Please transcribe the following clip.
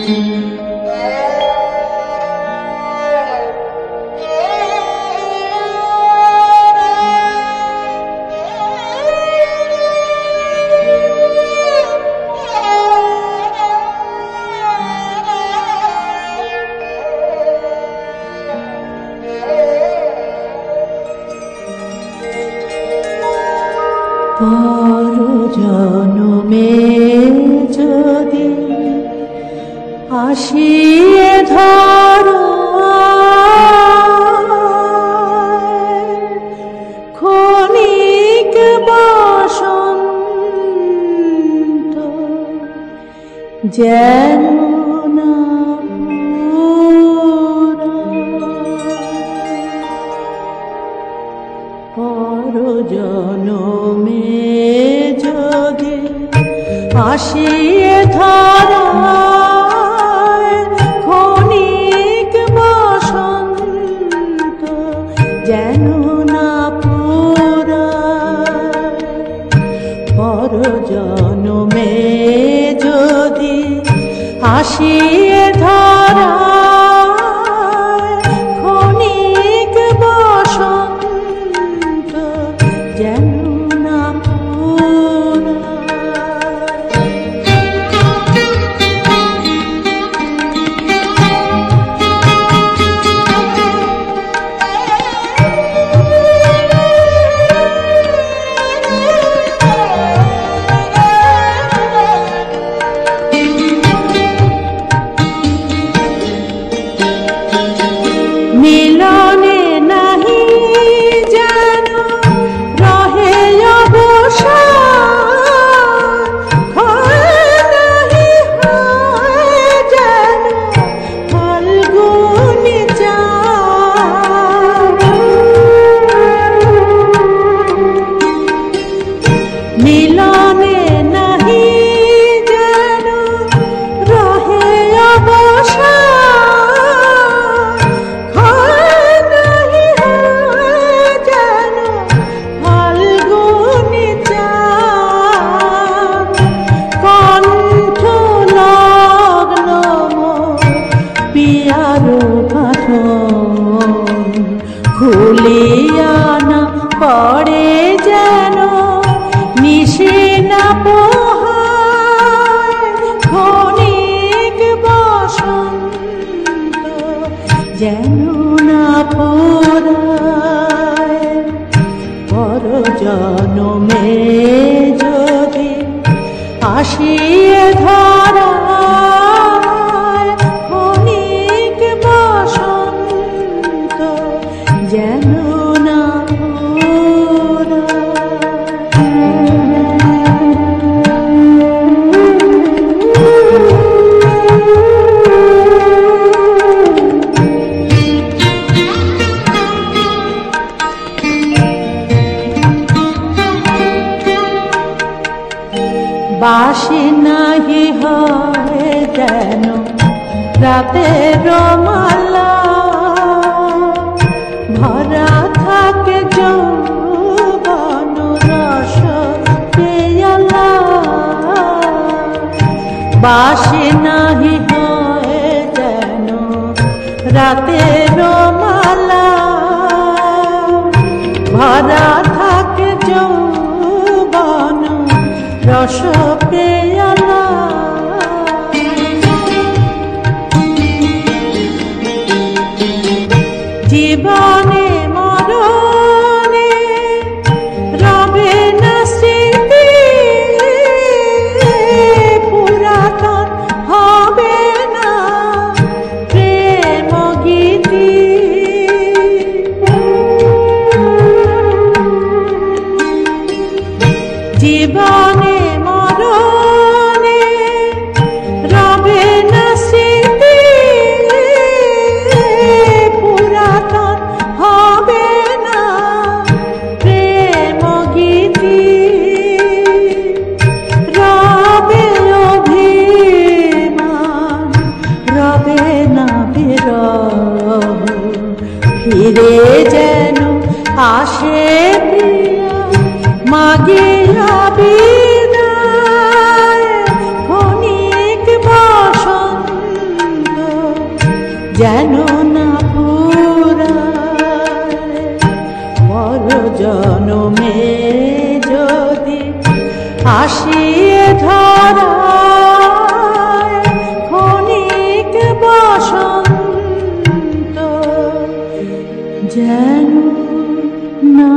পর জনমে যদি আসিয়ে ধরো ক্ষণিক বসন্ত যেন না পর জনমে যদি আসিয়ে ধরা ক্ষণিক বসন্ত যেন না পুরায় পর জনমে যদি আসিয়ে ধরা ক্ষণিক বসন্ত যেন না মিলনে নাহি যেন রহে অবসান ক্ষয় নাহি হয় যেন ফাল্গুনী চাঁদ মিলনে নাহি যেন রহে অবসান খুলিয়া না পড়ে যেন নিশে না পোহায় ক্ষণিক বসন্ত যেন না পোড়ায় পর জনমে যদি আসিয়ে ধরা ক্ষণিক বসন্ত যেন না বাসি নাহি হয় যেন রাতের মালা ভরা থাকে যৌবন রস পেয়ালা বাসি নাহি হয় যেন রাতের মালা ভরা থাকে যৌবন রস পেয়ালা জীবনে মরণে রবে না স্মৃতি পুরাতন হবে না প্রেম গীতি জীবনে মরণে যেন না ফুরায় পর জনমে যদি আসিয়ে ধরায় ক্ষণিক বসন্ত যেন না